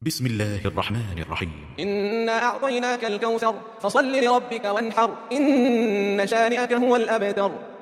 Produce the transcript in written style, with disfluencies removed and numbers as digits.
بسم الله الرحمن الرحيم. إنا أعطيناك الكوثر فصل لربك وانحر إن شانئك هو الأبتر.